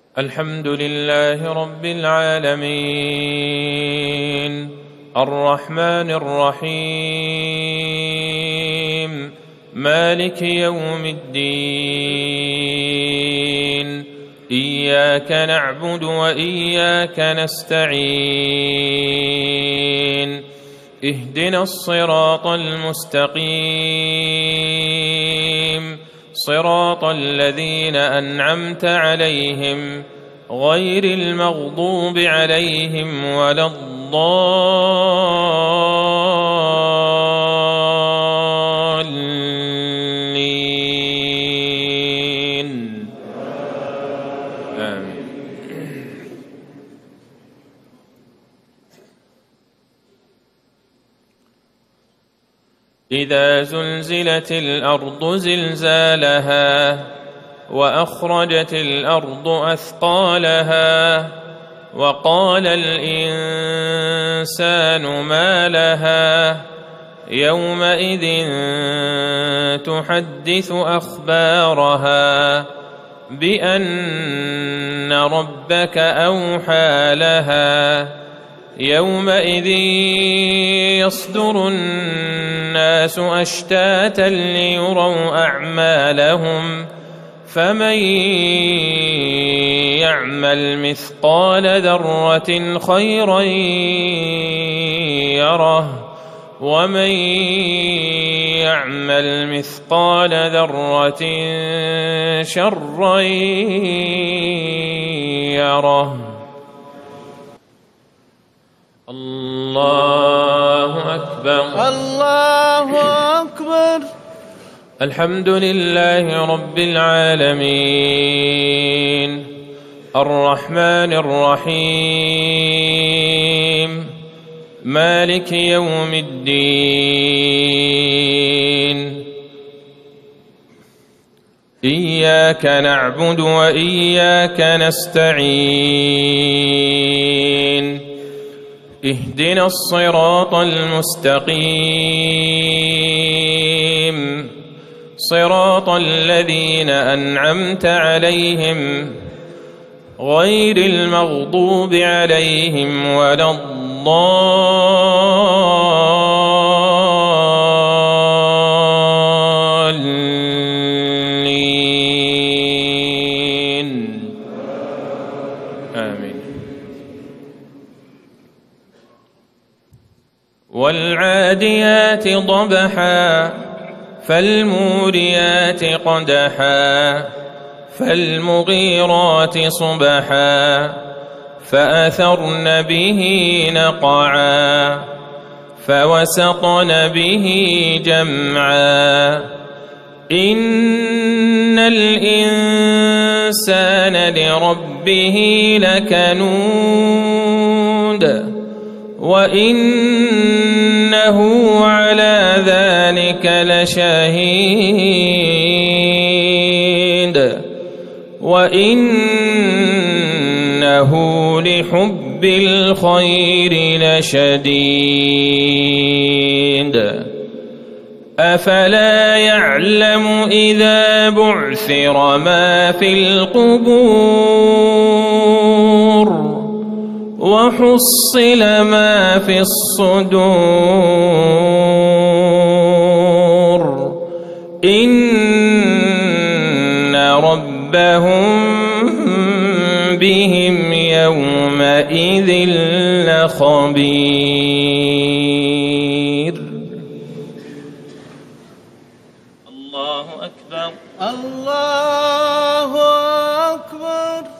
الحمد لله رب العالمين الرحمن الرحيم مالك يوم الدين إياك نعبد وإياك نستعين اهدنا الصراط المستقيم صراط الذين أنعمت عليهم غير المغضوب عليهم ولا الضالين آمين. إذا زلزلت الأرض زلزالها وأخرجت الأرض أثقالها وقال الإنسان ما لها يومئذ تحدث أخبارها بأن ربك أوحى لها يومئذ يصدر الناس أشتاتا ليروا أعمالهم فمن يعمل مثقال ذرة خيرا يره ومن يعمل مثقال ذرة شرا يره. الله أكبر الله أكبر. الحمد لله رب العالمين الرحمن الرحيم مالك يوم الدين إياك نعبد وإياك نستعين اهدنا الصراط المستقيم صراط الذين أنعمت عليهم غير المغضوب عليهم ولا الضالين آمين. والعاديات ضبحا فالموريات قدحا فالمغيرات صبحا فأثرن به نقعا فوسطن به جمعا إن الإنسان لربه لكنود وإنه على ذلك لشهيد وإنه لحب الخير لشديد أفلا يعلم إذا بعثر ما في القبور وحصل ما في الصدور إن ربهم بهم يومئذ لخبير. الله أكبر الله أكبر.